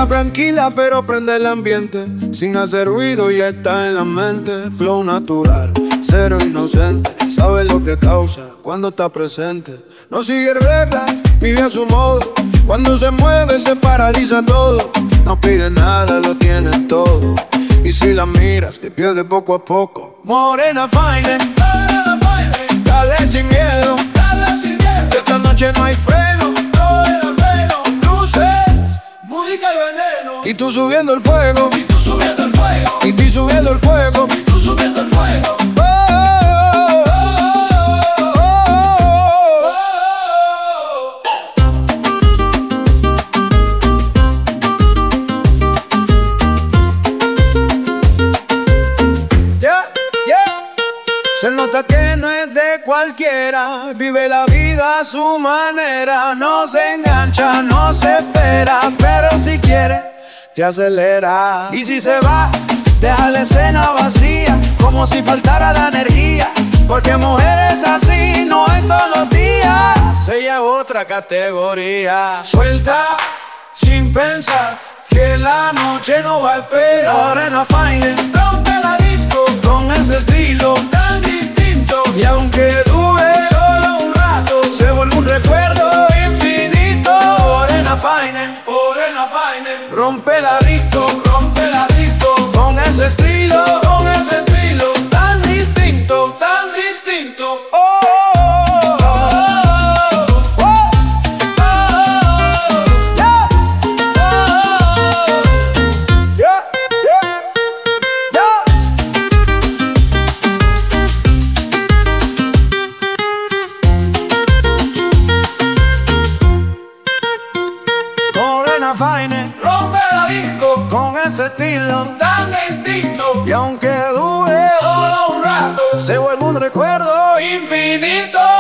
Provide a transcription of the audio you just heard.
Está tranquila pero prende el ambiente, sin hacer ruido y está en la mente. Flow natural, cero inocente, sabe lo que causa cuando está presente. No sigue reglas, vive a su modo, cuando se mueve se paraliza todo. No pide nada, lo tiene todo, y si la miras te pierde poco a poco. Morena fine, dale sin miedo, que esta noche no hay freno. Música y veneno. Y tú subiendo el fuego. Y tú subiendo el fuego. Y tú subiendo el fuego. Y tú subiendo el fuego. Se nota que no es de cualquiera, vive la vida a su manera. No se engancha, no se espera, pero si quiere, te acelera. Y si se va, deja la escena vacía, como si faltara la energía. Porque mujeres así no es todos los días, ella es otra categoría. Suelta, sin pensar, que la noche no va a esperar. Morena fine, rompe la disco, con ese estilo tan distinto. Y aunque dure solo un rato, se vuelve un recuerdo infinito. Morena fine, rompe la disco, con ese estilo tan distinto, tan distinto. Fine, rompe la disco con ese estilo tan distinto. Y aunque dure solo un rato, se vuelve un recuerdo infinito.